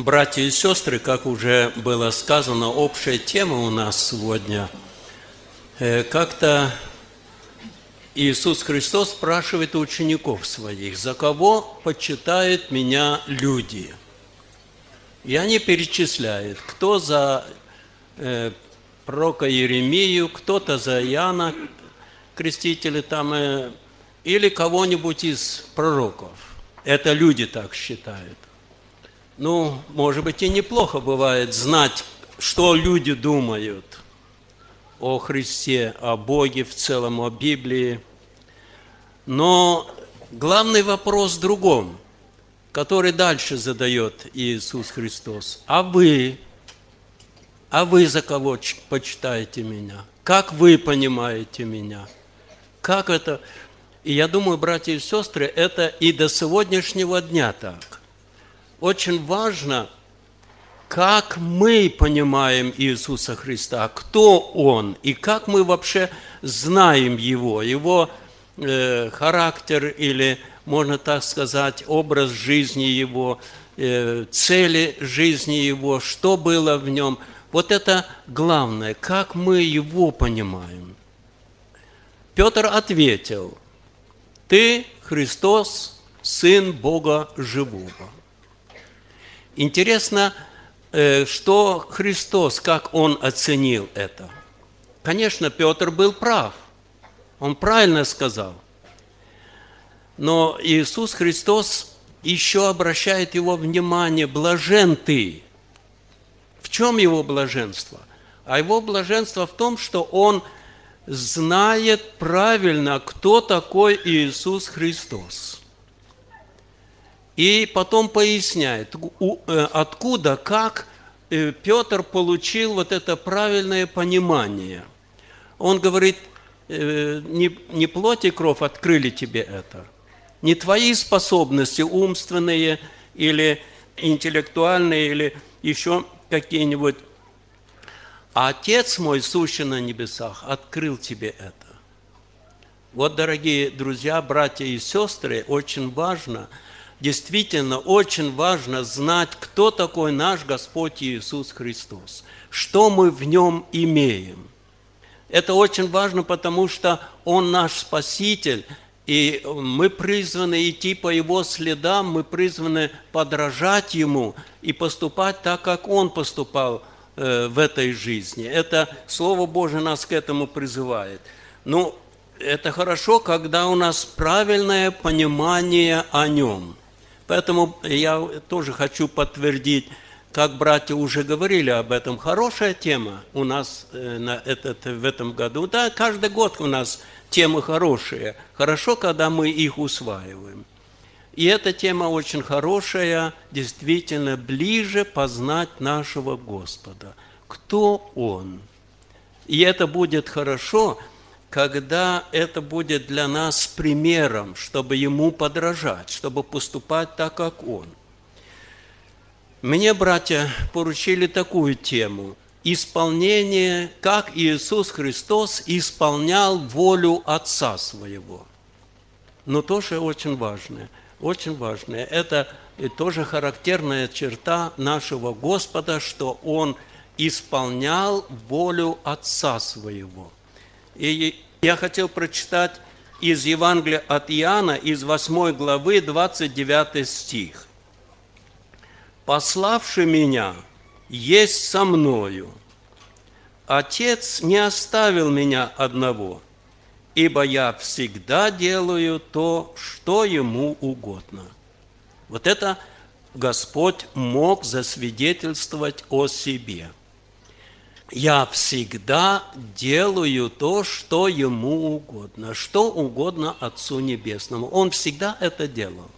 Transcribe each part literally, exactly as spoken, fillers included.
Братья и сестры, как уже было сказано, общая тема у нас сегодня. Как-то Иисус Христос спрашивает у учеников своих: «За кого почитают меня люди?» И они перечисляют, кто за э, пророка Иеремию, кто-то за Иоанна Крестителя, там, э, или кого-нибудь из пророков. Это люди так считают. Ну, может быть, и неплохо бывает знать, что люди думают о Христе, о Боге в целом, о Библии. Но главный вопрос в другом, который дальше задает Иисус Христос. А вы? А вы за кого почитаете меня? Как вы понимаете меня? Как это? И я думаю, братья и сестры, это и до сегодняшнего дня так. Очень важно, как мы понимаем Иисуса Христа, кто Он, и как мы вообще знаем Его, Его э, характер, или, можно так сказать, образ жизни Его, э, цели жизни Его, что было в Нем. Вот это главное, как мы Его понимаем. Петр ответил: «Ты, Христос, Сын Бога Живого». Интересно, что Христос, как Он оценил это. Конечно, Петр был прав, он правильно сказал. Но Иисус Христос еще обращает его внимание: блажен ты. В чем его блаженство? А его блаженство в том, что он знает правильно, кто такой Иисус Христос. И потом поясняет, откуда, как Петр получил вот это правильное понимание. Он говорит: не, не плоть и кровь открыли тебе это, не твои способности умственные или интеллектуальные, или еще какие-нибудь, а Отец мой, сущий на небесах, открыл тебе это. Вот, дорогие друзья, братья и сестры, очень важно, действительно очень важно знать, кто такой наш Господь Иисус Христос, что мы в Нем имеем. Это очень важно, потому что Он наш Спаситель, и мы призваны идти по Его следам, мы призваны подражать Ему и поступать так, как Он поступал э, в этой жизни. Это Слово Божие нас к этому призывает. Ну, это хорошо, когда у нас правильное понимание о Нем. Поэтому я тоже хочу подтвердить, как братья уже говорили об этом, хорошая тема у нас на этот, в этом году. Да, каждый год у нас темы хорошие. Хорошо, когда мы их усваиваем. И эта тема очень хорошая, действительно, ближе познать нашего Господа. Кто Он? И это будет хорошо, когда это будет для нас примером, чтобы Ему подражать, чтобы поступать так, как Он. Мне, братья, поручили такую тему: исполнение, как Иисус Христос исполнял волю Отца Своего. Но тоже очень важное, очень важное. Это тоже характерная черта нашего Господа, что Он исполнял волю Отца Своего. И я хотел прочитать из Евангелия от Иоанна, из восьмой главы, двадцать девятый стих. «Пославший меня есть со мною. Отец не оставил меня одного, ибо я всегда делаю то, что Ему угодно». Вот это Господь мог засвидетельствовать о себе. Я всегда делаю то, что Ему угодно, что угодно Отцу Небесному. Он всегда это делал.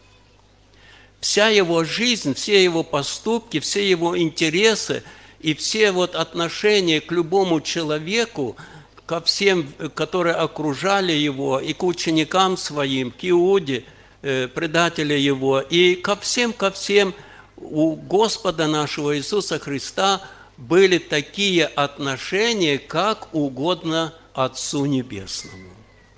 Вся Его жизнь, все Его поступки, все Его интересы и все вот отношения к любому человеку, ко всем, которые окружали Его, и к ученикам Своим, к Иуде, предателю Его, и ко всем, ко всем у Господа нашего Иисуса Христа были такие отношения, как угодно Отцу Небесному.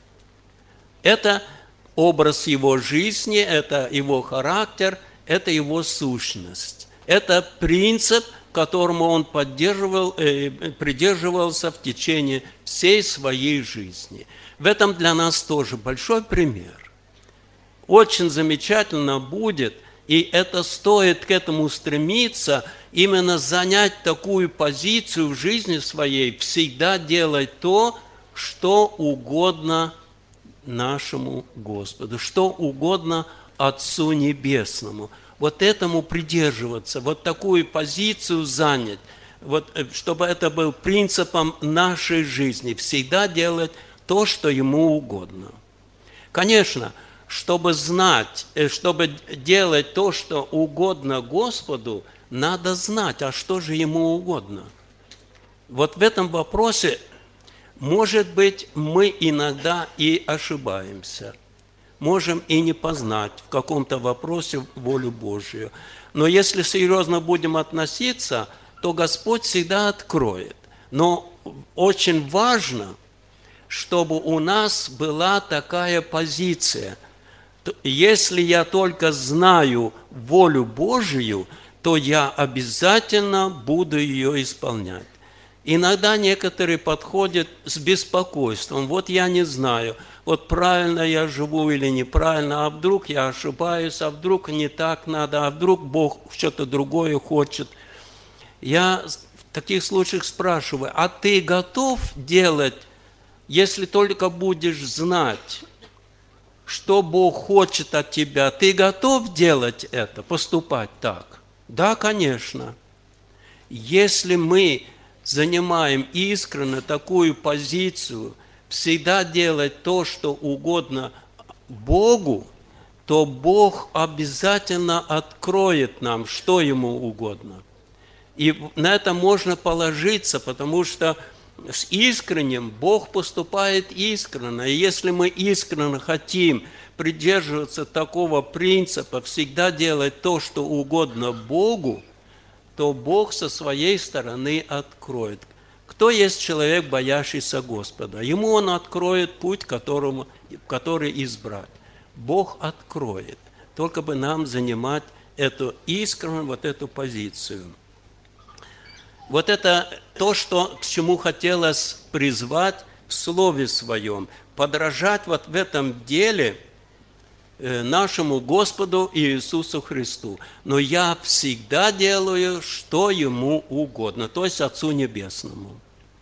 Это образ Его жизни, это Его характер, это Его сущность. Это принцип, которому он поддерживал, э, придерживался в течение всей своей жизни. В этом для нас тоже большой пример. Очень замечательно будет, и это стоит к этому стремиться, именно занять такую позицию в жизни своей, всегда делать то, что угодно нашему Господу, что угодно Отцу Небесному. Вот этому придерживаться, вот такую позицию занять, вот, чтобы это был принципом нашей жизни, всегда делать то, что Ему угодно. Конечно, чтобы знать, чтобы делать то, что угодно Господу, надо знать, а что же Ему угодно. Вот в этом вопросе, может быть, мы иногда и ошибаемся. Можем и не познать в каком-то вопросе волю Божию. Но если серьезно будем относиться, то Господь всегда откроет. Но очень важно, чтобы у нас была такая позиция. Если я только знаю волю Божию, то я обязательно буду ее исполнять. Иногда некоторые подходят с беспокойством. Вот я не знаю, вот правильно я живу или неправильно, а вдруг я ошибаюсь, а вдруг не так надо, а вдруг Бог что-то другое хочет. Я в таких случаях спрашиваю, а ты готов делать, если только будешь знать, что Бог хочет от тебя, ты готов делать это, поступать так? Да, конечно. Если мы занимаем искренне такую позицию, всегда делать то, что угодно Богу, то Бог обязательно откроет нам, что Ему угодно. И на это можно положиться, потому что с искренним Бог поступает искренне. И если мы искренне хотим придерживаться такого принципа, всегда делать то, что угодно Богу, то Бог со своей стороны откроет. Кто есть человек, боящийся Господа? Ему Он откроет путь, которому, который избрать. Бог откроет. Только бы нам занимать эту искреннюю, вот эту позицию. Вот это то, что, к чему хотелось призвать в Слове Своем. Подражать вот в этом деле нашему Господу Иисусу Христу. Но я всегда делаю, что Ему угодно, то есть Отцу Небесному.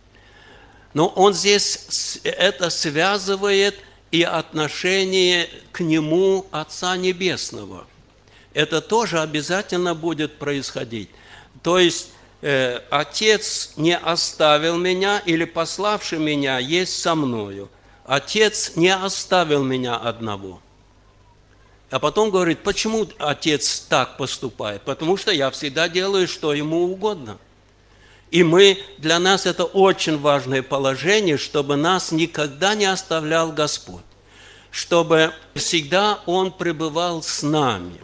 Но Он здесь это связывает и отношение к Нему Отца Небесного. Это тоже обязательно будет происходить. То есть э, Отец не оставил меня, или пославший меня есть со мною. Отец не оставил меня одного. А потом говорит, почему Отец так поступает? Потому что я всегда делаю, что Ему угодно. И мы, для нас это очень важное положение, чтобы нас никогда не оставлял Господь. Чтобы всегда Он пребывал с нами.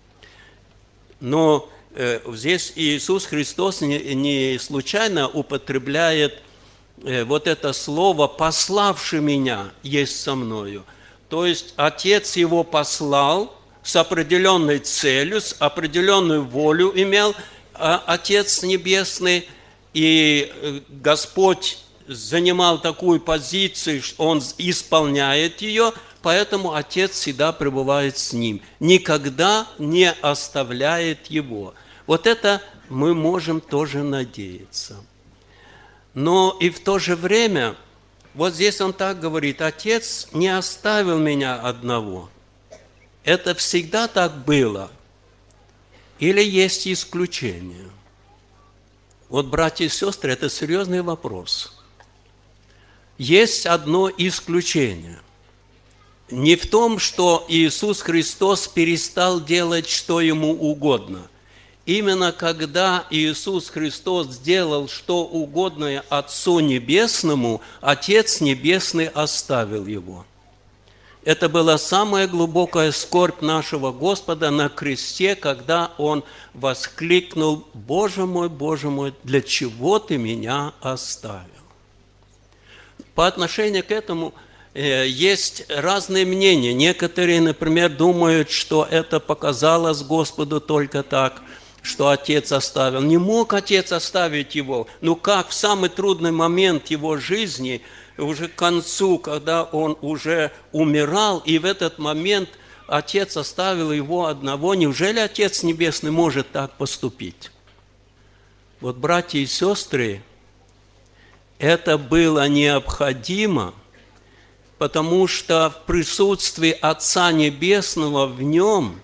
Но э, здесь Иисус Христос не, не случайно употребляет э, вот это слово «пославший меня есть со мною». То есть Отец Его послал с определенной целью, с определенную волю имел Отец Небесный, и Господь занимал такую позицию, что Он исполняет ее, поэтому Отец всегда пребывает с Ним, никогда не оставляет Его. Вот это мы можем тоже надеяться. Но и в то же время... Вот здесь он так говорит, Отец не оставил меня одного. Это всегда так было? Или есть исключения? Вот, братья и сестры, это серьезный вопрос. Есть одно исключение. Не в том, что Иисус Христос перестал делать, что Ему угодно. Именно когда Иисус Христос сделал что угодно Отцу Небесному, Отец Небесный оставил Его. Это была самая глубокая скорбь нашего Господа на кресте, когда Он воскликнул: «Боже мой, Боже мой, для чего Ты меня оставил?» По отношению к этому э, есть разные мнения. Некоторые, например, думают, что это показалось Господу только так. что отец оставил. Не мог отец оставить его. Но как в самый трудный момент его жизни, уже к концу, когда он уже умирал, и в этот момент отец оставил его одного, неужели Отец Небесный может так поступить? Вот, братья и сестры, это было необходимо, потому что в присутствии Отца Небесного в нем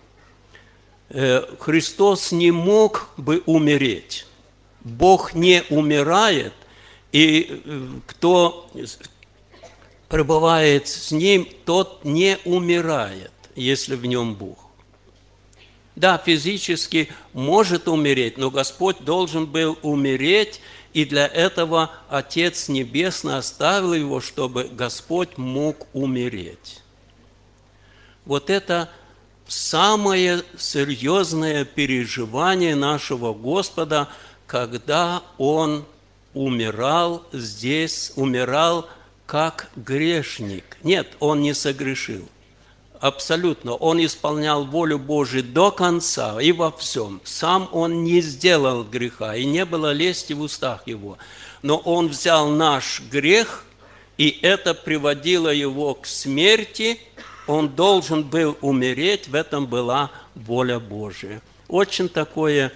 Христос не мог бы умереть. Бог не умирает, и кто пребывает с Ним, тот не умирает, если в нем Бог. Да, физически может умереть, но Господь должен был умереть, и для этого Отец Небесный оставил его, чтобы Господь мог умереть. Вот это самое серьезное переживание нашего Господа, когда Он умирал здесь, умирал как грешник. Нет, Он не согрешил. Абсолютно. Он исполнял волю Божию до конца и во всем. Сам Он не сделал греха, и не было лести в устах Его. Но Он взял наш грех, и это приводило Его к смерти. Он должен был умереть, в этом была воля Божия. Очень такое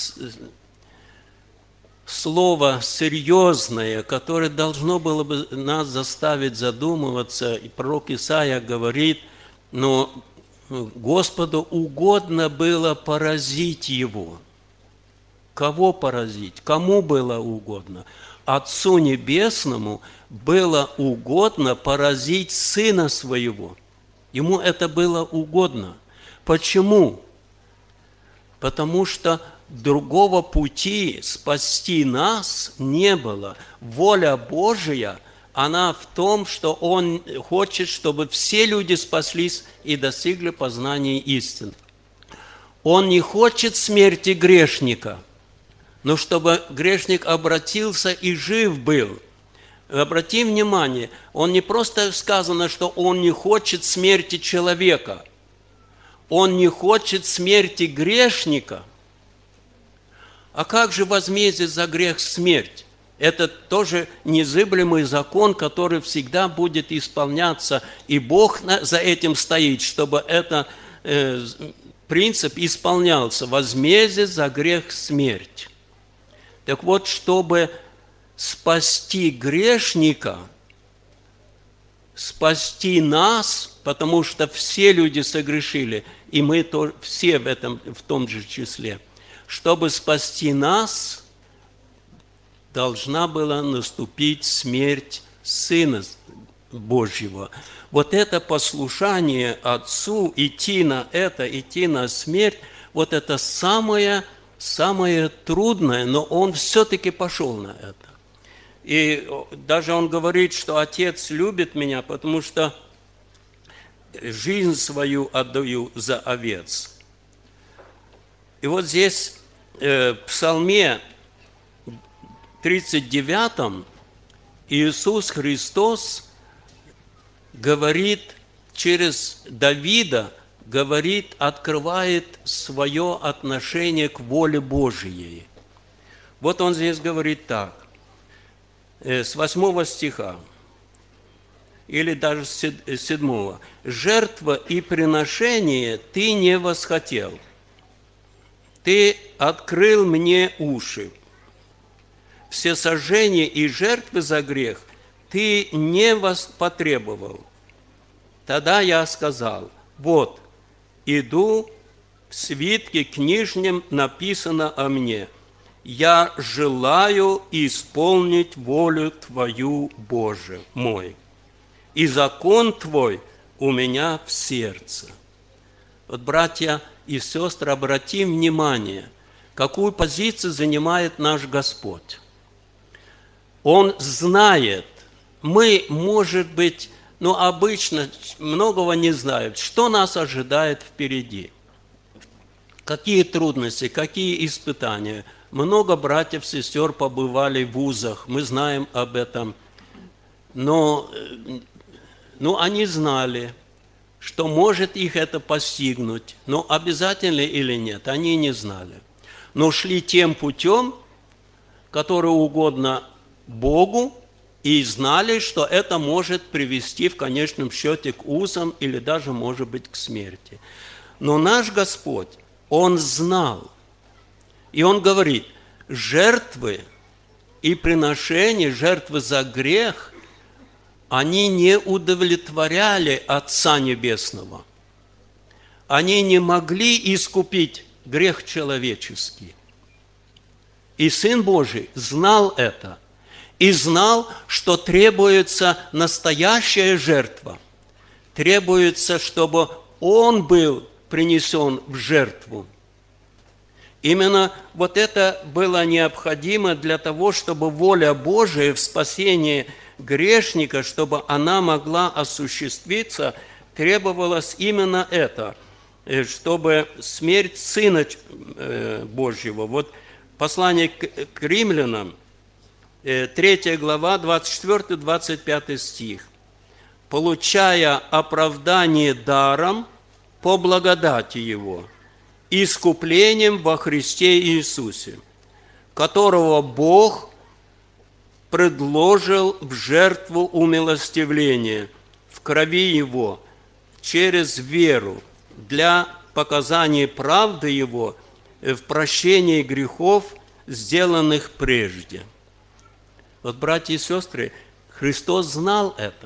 слово серьезное, которое должно было бы нас заставить задумываться. И пророк Исаия говорит: но Господу угодно было поразить его. Кого поразить? Кому было угодно? Отцу Небесному было угодно поразить Сына Своего. Ему это было угодно. Почему? Потому что другого пути спасти нас не было. Воля Божия, она в том, что Он хочет, чтобы все люди спаслись и достигли познания истины. Он не хочет смерти грешника, но чтобы грешник обратился и жив был. Обрати внимание, он не просто сказано, что он не хочет смерти человека, он не хочет смерти грешника. А как же возмездие за грех смерть? Это тоже незыблемый закон, который всегда будет исполняться, и Бог за этим стоит, чтобы этот э, принцип исполнялся. Возмездие за грех смерть. Так вот, чтобы спасти грешника, спасти нас, потому что все люди согрешили, и мы то, все в этом, в том же числе. Чтобы спасти нас, должна была наступить смерть Сына Божьего. Вот это послушание Отцу, идти на это, идти на смерть, вот это самое, самое трудное, но Он все-таки пошел на это. И даже Он говорит, что Отец любит меня, потому что жизнь свою отдаю за овец. И вот здесь э, в Псалме тридцать девятом Иисус Христос говорит через Давида, говорит, открывает свое отношение к воле Божией. Вот Он здесь говорит так, с восьмого стиха, или даже с седьмого. «Жертва и приношение ты не восхотел, ты открыл мне уши. Всесожжение и жертвы за грех ты не потребовал. Тогда я сказал: вот, иду, в свитке книжном написано о мне. Я желаю исполнить волю Твою, Боже мой, и закон Твой у меня в сердце». Вот, братья и сестры, обратим внимание, какую позицию занимает наш Господь. Он знает, мы, может быть, ну, обычно многого не знаем, что нас ожидает впереди, какие трудности, какие испытания. Много братьев, сестер побывали в вузах, мы знаем об этом, но, но они знали, что может их это постигнуть, но обязательно или нет, они не знали. но шли тем путем, который угодно Богу, и знали, что это может привести в конечном счете к узам или даже, может быть, к смерти. Но наш Господь, Он знал, и Он говорит, жертвы и приношения, жертвы за грех, они не удовлетворяли Отца Небесного. Они не могли искупить грех человеческий. И Сын Божий знал это, и знал, что требуется настоящая жертва, требуется, чтобы Он был принесен в жертву. Именно вот это было необходимо для того, чтобы воля Божия в спасении грешника, чтобы она могла осуществиться, требовалось именно это, чтобы смерть Сына Божьего. Вот послание к римлянам, третья глава, двадцать четвёртый — двадцать пятый стих. «Получая оправдание даром по благодати Его, искуплением во Христе Иисусе, которого Бог предложил в жертву умилостивления в крови Его через веру для показания правды Его в прощении грехов, сделанных прежде». Вот, братья и сестры, Христос знал это.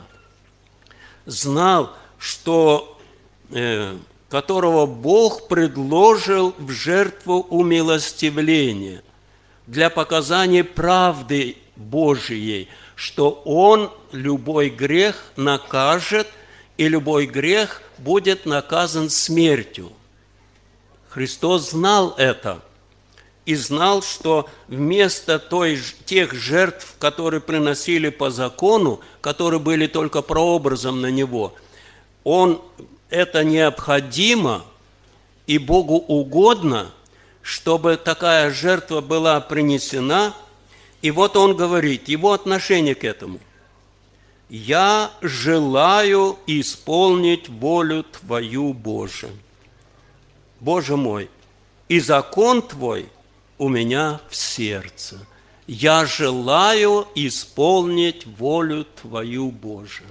Знал, что э, которого Бог предложил в жертву умилостивления для показания правды Божией, что Он любой грех накажет, и любой грех будет наказан смертью. Христос знал это и знал, что вместо той, тех жертв, которые приносили по закону, которые были только прообразом на Него, Он, это необходимо и Богу угодно, чтобы такая жертва была принесена. И вот Он говорит, Его отношение к этому: «Я желаю исполнить волю Твою, Боже. Боже мой, и закон Твой у меня в сердце. Я желаю исполнить волю Твою, Боже».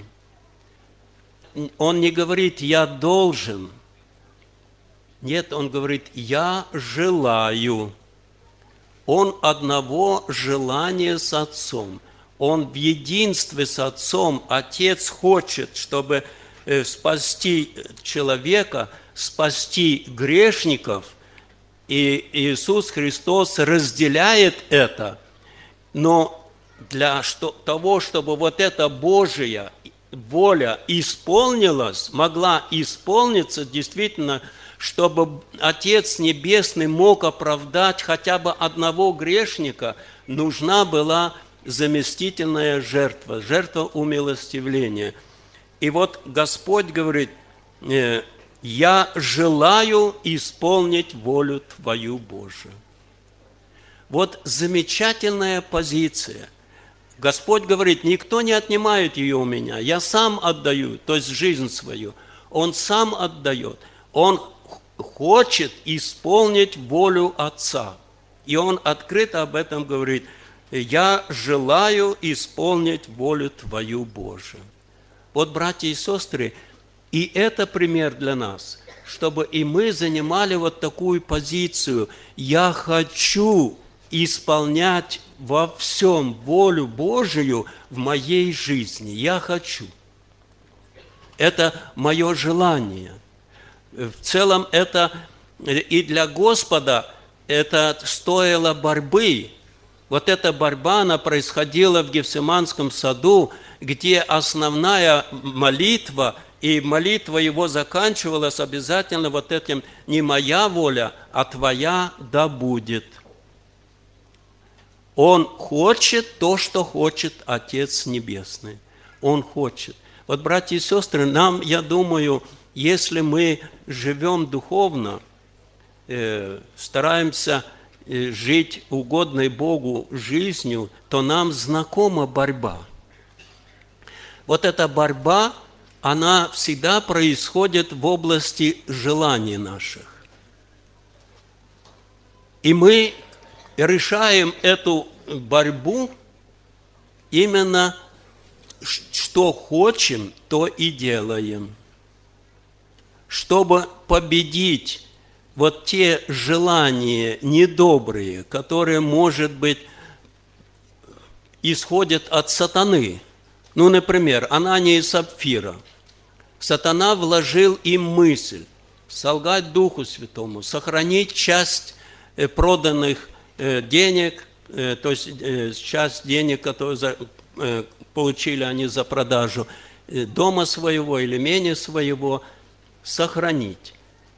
Он не говорит «я должен». Нет, Он говорит «я желаю». Он одного желания с Отцом. Он в единстве с Отцом. Отец хочет, чтобы спасти человека, спасти грешников, и Иисус Христос разделяет это. Но для того, чтобы вот эта Божья воля исполнилась, могла исполниться действительно, чтобы Отец Небесный мог оправдать хотя бы одного грешника, нужна была заместительная жертва, жертва умилостивления. И вот Господь говорит: «Я желаю исполнить волю Твою, Божию». Вот замечательная позиция. Господь говорит: никто не отнимает ее у меня, я сам отдаю, то есть жизнь свою. Он сам отдает. Он хочет исполнить волю Отца. И Он открыто об этом говорит: «Я желаю исполнить волю Твою, Божию». Вот, братья и сестры, и это пример для нас, чтобы и мы занимали вот такую позицию: «Я хочу исполнять во всем волю Божию в моей жизни. Я хочу». Это мое желание. В целом это и для Господа это стоило борьбы. Вот эта борьба, она происходила в Гефсиманском саду, где основная молитва, и молитва его заканчивалась обязательно вот этим: «Не моя воля, а Твоя да будет». Он хочет то, что хочет Отец Небесный. Он хочет. Вот, братья и сестры, нам, я думаю, если мы живем духовно, э, стараемся э, жить угодной Богу жизнью, то нам знакома борьба. Вот эта борьба, она всегда происходит в области желаний наших. И мы решаем эту борьбу именно, что хочем, то и делаем. Чтобы победить вот те желания недобрые, которые, может быть, исходят от сатаны. Ну, например, Анания и Сапфира. Сатана вложил им мысль солгать Духу Святому, сохранить часть проданных денег, то есть часть денег, которые получили они за продажу дома своего или имения своего, сохранить.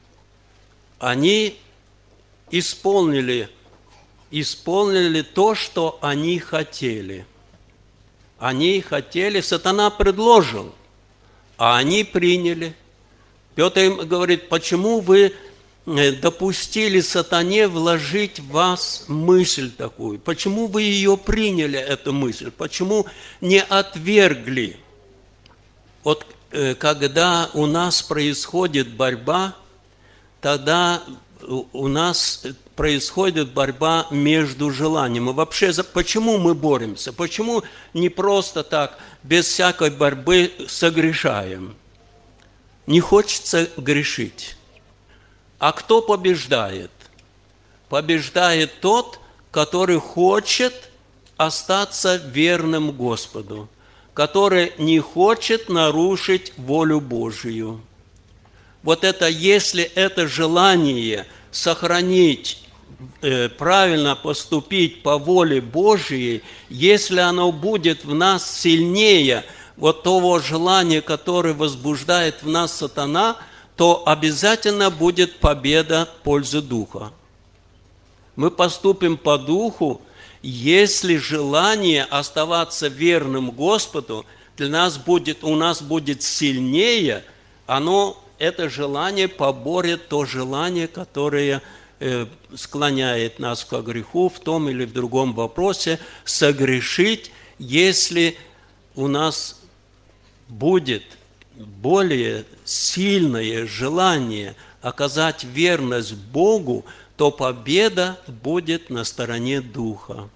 Они исполнили, исполнили то, что они хотели. Они хотели, сатана предложил, а они приняли. Петр им говорит, почему вы допустили сатане вложить в вас мысль такую? Почему вы ее приняли, эту мысль? Почему не отвергли? Вот когда у нас происходит борьба, тогда у нас происходит борьба между желанием. И вообще, почему мы боремся? Почему не просто так, без всякой борьбы согрешаем? Не хочется грешить. А кто побеждает? Побеждает тот, который хочет остаться верным Господу, который не хочет нарушить волю Божию. Вот это, если это желание сохранить, э, правильно поступить по воле Божией, если оно будет в нас сильнее вот того желания, которое возбуждает в нас сатана, то обязательно будет победа в пользу Духа. Мы поступим по Духу, если желание оставаться верным Господу для нас будет, у нас будет сильнее, оно, это желание поборет то желание, которое э, склоняет нас к греху в том или в другом вопросе, согрешить, если у нас будет более сильное желание оказать верность Богу, то победа будет на стороне Духа.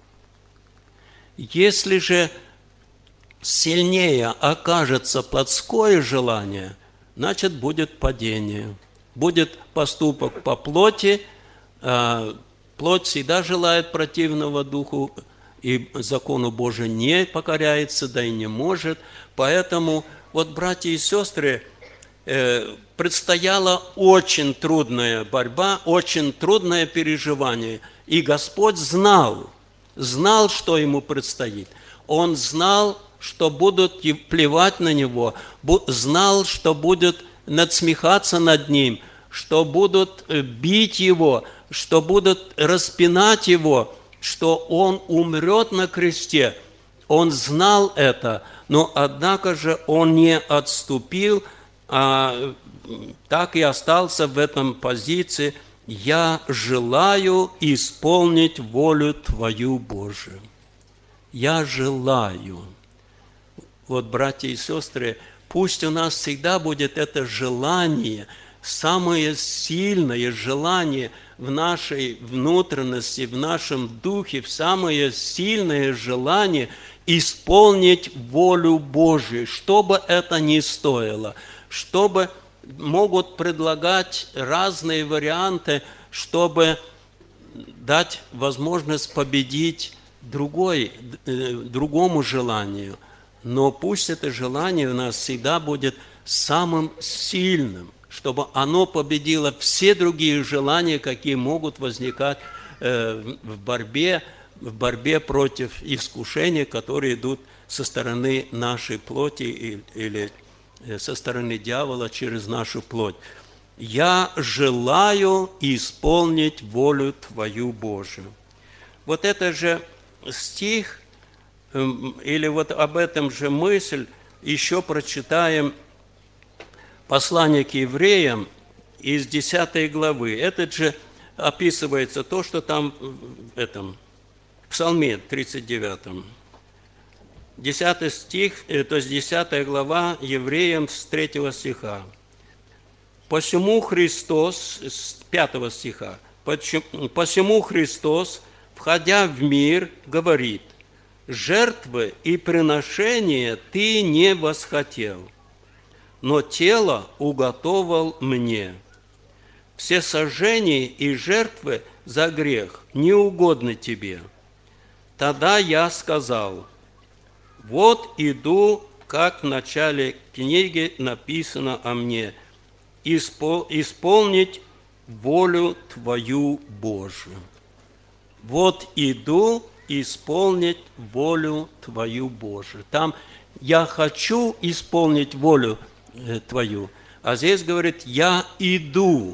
Если же сильнее окажется плотское желание, значит, будет падение. Будет поступок по плоти, плоть всегда желает противного Духу, и закону Божию не покоряется, да и не может. Поэтому, вот, братья и сестры, предстояла очень трудная борьба, очень трудное переживание. И Господь знал, знал, что ему предстоит. Он знал, что будут плевать на него, знал, что будут надсмехаться над ним, что будут бить его, что будут распинать его, что он умрет на кресте. Он знал это, но однако же он не отступил, а так и остался в этом позиции: «Я желаю исполнить волю Твою, Божию». Я желаю. Вот, братья и сестры, пусть у нас всегда будет это желание, самое сильное желание в нашей внутренности, в нашем духе, самое сильное желание исполнить волю Божию, что бы это ни стоило, чтобы могут предлагать разные варианты, чтобы дать возможность победить другой, другому желанию. Но пусть это желание у нас всегда будет самым сильным, чтобы оно победило все другие желания, какие могут возникать в борьбе, в борьбе против искушений, которые идут со стороны нашей плоти или со стороны дьявола через нашу плоть. «Я желаю исполнить волю Твою, Божию». Вот это же стих, или вот об этом же мысль, еще прочитаем послание к евреям из десятой главы. Это же описывается то, что там в этом Псалме тридцать девятом. десятый стих, то есть десятая глава, евреям с третьего стиха. «Посему Христос», с пятого стиха, Посему Христос, входя в мир, говорит: жертвы и приношения ты не восхотел, но тело уготовал мне. Все сожжения и жертвы за грех не угодны тебе. Тогда я сказал: вот иду, как в начале книги написано о мне, исполнить волю Твою Божию. Вот иду исполнить волю Твою Божию. Там я хочу исполнить волю Твою, а здесь говорит: я иду.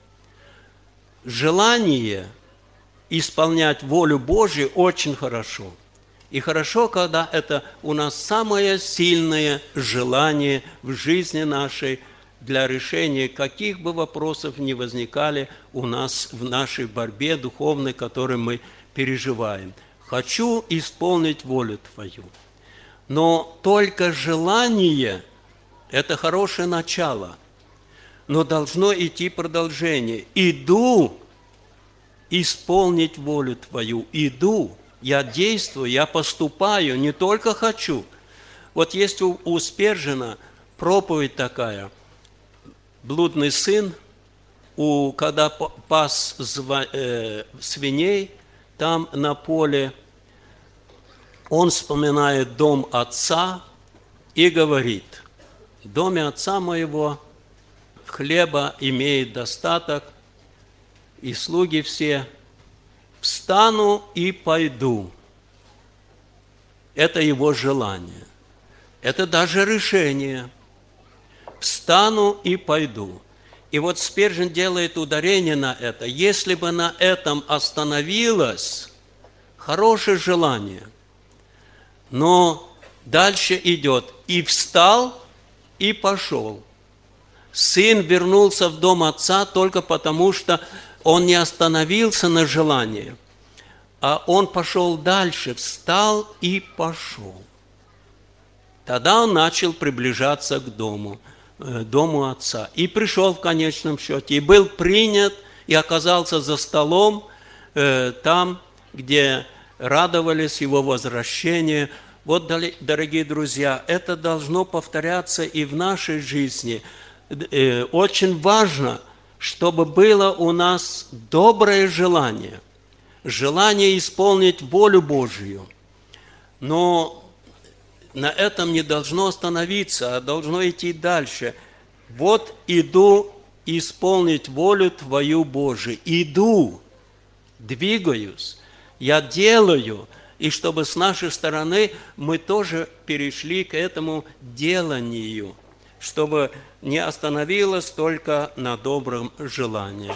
Желание исполнять волю Божию очень хорошо. И хорошо, когда это у нас самое сильное желание в жизни нашей для решения каких бы вопросов ни возникали у нас в нашей борьбе духовной, которую мы переживаем. Хочу исполнить волю Твою. Но только желание – это хорошее начало, но должно идти продолжение. Иду исполнить волю Твою, иду. Я действую, я поступаю, не только хочу. Вот есть у, у Спержина проповедь такая. Блудный сын, у, когда пас зва, э, свиней, там на поле, он вспоминает дом отца и говорит: в доме отца моего хлеба имеет достаток, и слуги все. Встану и пойду. Это его желание. Это даже решение. Встану и пойду. И вот Спержин делает ударение на это. Если бы на этом остановилось, хорошее желание. Но дальше идет: и встал, и пошел. Сын вернулся в дом отца только потому, что он не остановился на желании, а он пошел дальше, встал и пошел. Тогда он начал приближаться к дому, э, дому отца. И пришел в конечном счете, и был принят, и оказался за столом, э, там, где радовались его возвращению. Вот, дорогие друзья, это должно повторяться и в нашей жизни. Э, очень важно, чтобы было у нас доброе желание, желание исполнить волю Божию. Но на этом не должно остановиться, а должно идти дальше. Вот иду исполнить волю Твою Божию. Иду, двигаюсь, я делаю. И чтобы с нашей стороны мы тоже перешли к этому деланию, чтобы не остановилось только на добром желании.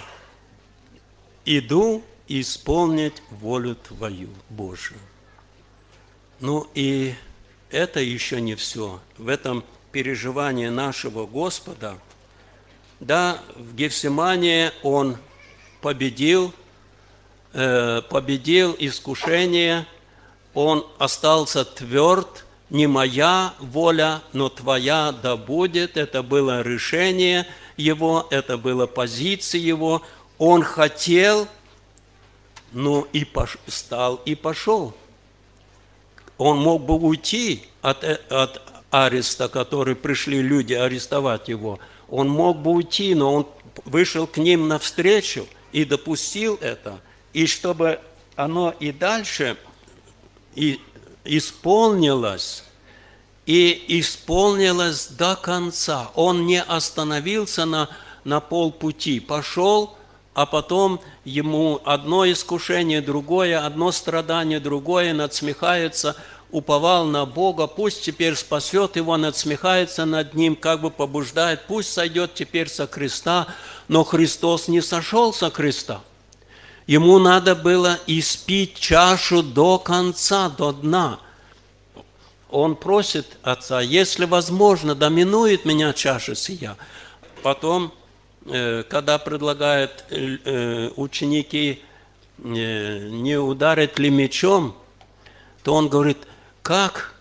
Иду исполнить волю Твою, Божию. Ну и это еще не все. В этом переживании нашего Господа, да, в Гефсимании Он победил, э, победил искушение, Он остался тверд. Не моя воля, но Твоя да будет. Это было решение Его, это была позиция Его. Он хотел, ну и пош... встал и пошел. Он мог бы уйти от, от ареста, который пришли люди арестовать Его. Он мог бы уйти, но Он вышел к ним навстречу и допустил это. И чтобы оно и дальше... и исполнилось, и исполнилось до конца. Он не остановился на, на полпути, пошел, а потом ему одно искушение, другое, одно страдание, другое, надсмехается, уповал на Бога, пусть теперь спасет его, надсмехается над ним, как бы побуждает, пусть сойдет теперь со креста, но Христос не сошел со креста. Ему надо было испить чашу до конца, до дна. Он просит Отца: если возможно, да минует меня чаша сия. Потом, когда предлагают ученики не ударить ли мечом, то он говорит: как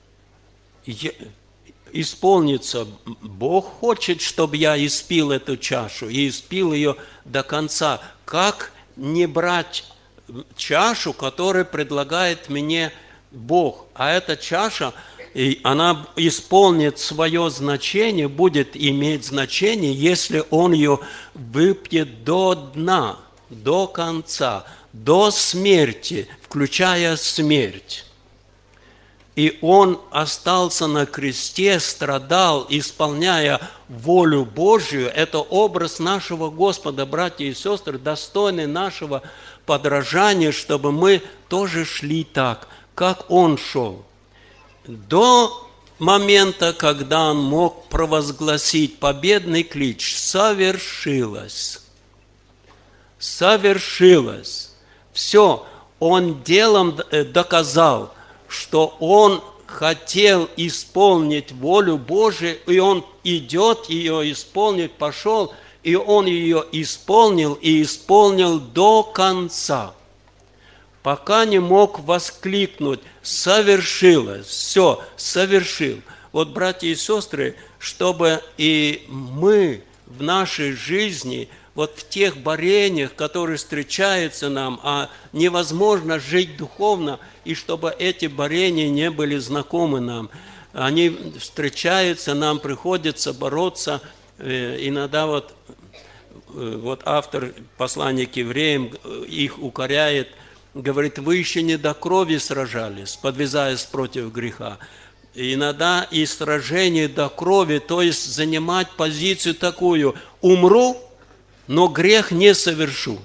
исполнится? Бог хочет, чтобы я испил эту чашу и испил ее до конца. Как не брать чашу, которую предлагает мне Бог. А эта чаша, и она исполнит свое значение, будет иметь значение, если он ее выпьет до дна, до конца, до смерти, включая смерть. И он остался на кресте, страдал, исполняя волю Божию. Это образ нашего Господа, братья и сестры, достойный нашего подражания, чтобы мы тоже шли так, как он шел. До момента, когда он мог провозгласить победный клич: «Совершилось! Совершилось!» Все, он делом доказал, что он хотел исполнить волю Божию, и он идет ее исполнить, пошел, и он ее исполнил, и исполнил до конца, пока не мог воскликнуть: «Совершилось!» Все, совершил. Вот, братья и сестры, чтобы и мы в нашей жизни, вот в тех борениях, которые встречаются нам, а невозможно жить духовно, и чтобы эти борения не были знакомы нам. Они встречаются, нам приходится бороться. Иногда вот, вот автор послания к евреям их укоряет, говорит: вы еще не до крови сражались, подвязаясь против греха. Иногда и сражение до крови, то есть занимать позицию такую: умру, но грех не совершу.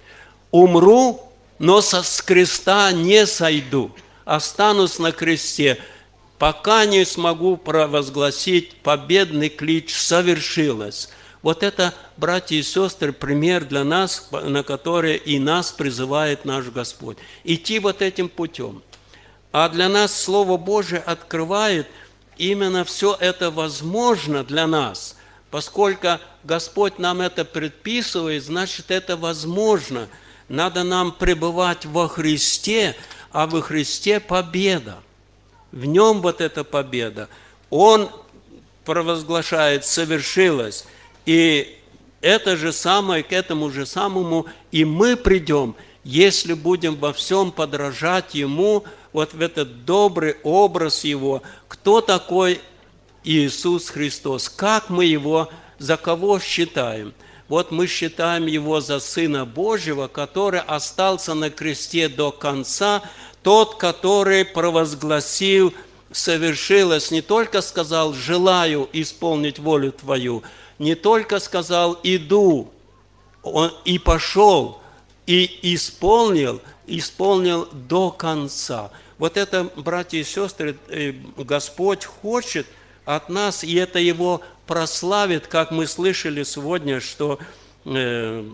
Умру, но со, с креста не сойду. Останусь на кресте, пока не смогу провозгласить победный клич: «Совершилось». Вот это, братья и сестры, пример для нас, на который и нас призывает наш Господь. Идти вот этим путем. А для нас Слово Божие открывает именно все это возможно для нас. Поскольку Господь нам это предписывает, значит, это возможно. Надо нам пребывать во Христе, а во Христе победа. В Нем вот эта победа. Он провозглашает: «Совершилось». И это же самое, к этому же самому и мы придем, если будем во всем подражать Ему, вот в этот добрый образ Его. Кто такой Иисус Христос? Как мы Его, за кого считаем? Вот мы считаем Его за Сына Божьего, который остался на кресте до конца, тот, который провозгласил: «Совершилось», не только сказал: «Желаю исполнить волю Твою», не только сказал: «Иду», он и пошел, и исполнил, исполнил до конца. Вот это, братья и сестры, Господь хочет от нас, и это Его прославит, как мы слышали сегодня, что э,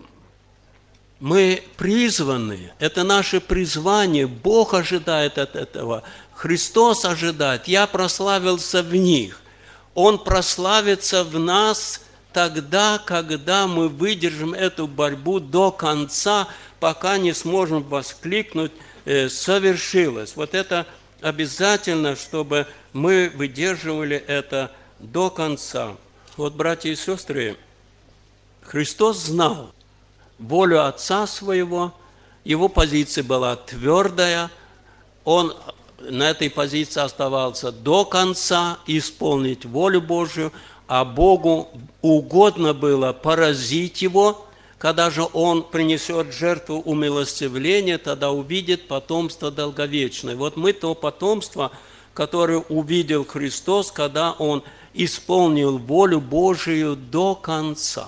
мы призваны, это наше призвание, Бог ожидает от этого, Христос ожидает, я прославился в них. Он прославится в нас тогда, когда мы выдержим эту борьбу до конца, пока не сможем воскликнуть: «Совершилось». Вот это обязательно, чтобы мы выдерживали это до конца. Вот, братья и сестры, Христос знал волю Отца Своего, Его позиция была твердая, Он на этой позиции оставался до конца, исполнить волю Божию, а Богу угодно было поразить Его. Когда же Он принесет жертву умилостивления, тогда увидит потомство долговечное. Вот мы то потомство, которое увидел Христос, когда Он исполнил волю Божию до конца.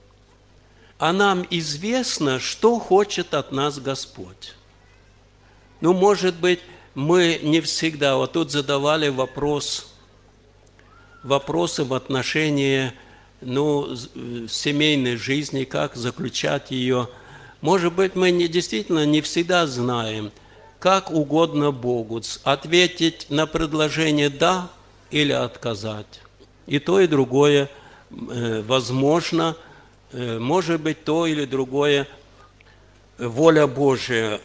А нам известно, что хочет от нас Господь. Ну, может быть, мы не всегда, вот тут задавали вопрос, вопросы в отношении, ну, семейной жизни, как заключать ее. Может быть, мы не, действительно не всегда знаем, как угодно Богу, ответить на предложение «да» или отказать. И то, и другое э, возможно, э, может быть, то или другое воля Божия.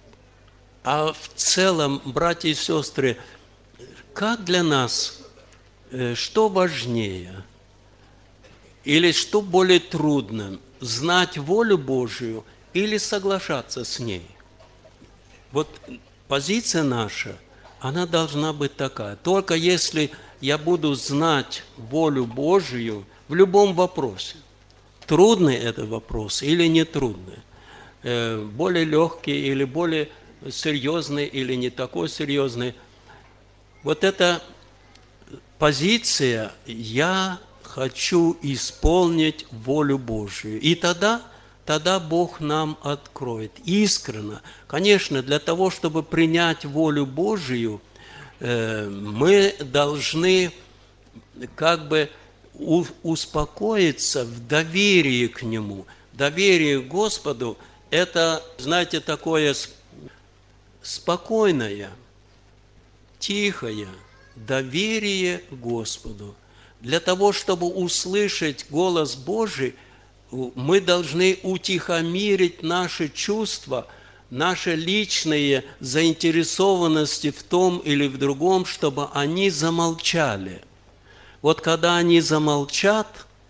А в целом, братья и сестры, как для нас, э, что важнее или что более трудно, знать волю Божию или соглашаться с ней. Вот позиция наша, она должна быть такая. Только если я буду знать волю Божию в любом вопросе, трудный это вопрос или не трудный, более легкий или более серьезный или не такой серьезный, вот эта позиция «я хочу исполнить волю Божию». И тогда, тогда Бог нам откроет искренно. Конечно, для того, чтобы принять волю Божию, мы должны как бы успокоиться в доверии к Нему. Доверие к Господу – это, знаете, такое спокойное, тихое доверие Господу. Для того, чтобы услышать голос Божий, мы должны утихомирить наши чувства, наши личные заинтересованности в том или в другом, чтобы они замолчали. Вот когда они замолчат,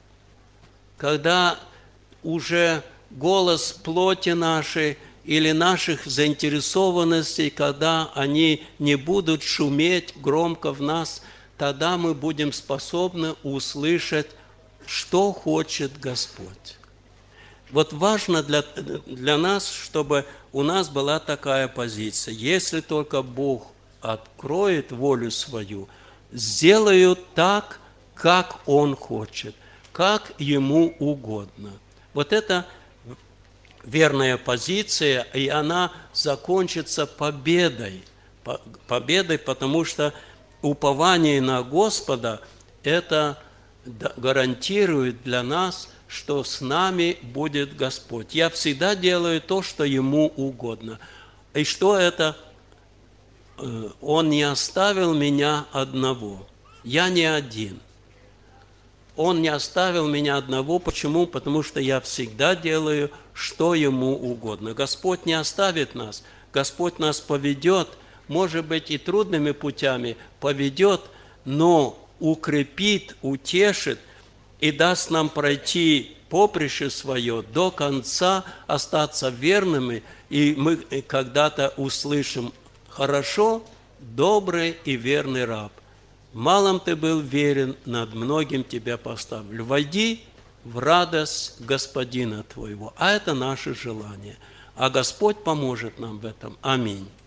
когда уже голос плоти нашей или наших заинтересованностей, когда они не будут шуметь громко в нас, тогда мы будем способны услышать, что хочет Господь. Вот важно для, для нас, чтобы у нас была такая позиция. Если только Бог откроет волю свою, сделаю так, как Он хочет, как Ему угодно. Вот это верная позиция, и она закончится победой. Победой, потому что упование на Господа – это гарантирует для нас, что с нами будет Господь. Я всегда делаю то, что Ему угодно. И что это? Он не оставил меня одного. Я не один. Он не оставил меня одного. Почему? Потому что я всегда делаю, что Ему угодно. Господь не оставит нас. Господь нас поведет, может быть, и трудными путями поведет, но укрепит, утешит и даст нам пройти поприще свое до конца, остаться верными, и мы когда-то услышим: «Хорошо, добрый и верный раб, малым ты был верен, над многим тебя поставлю. Войди в радость Господина твоего». А это наше желание. А Господь поможет нам в этом. Аминь.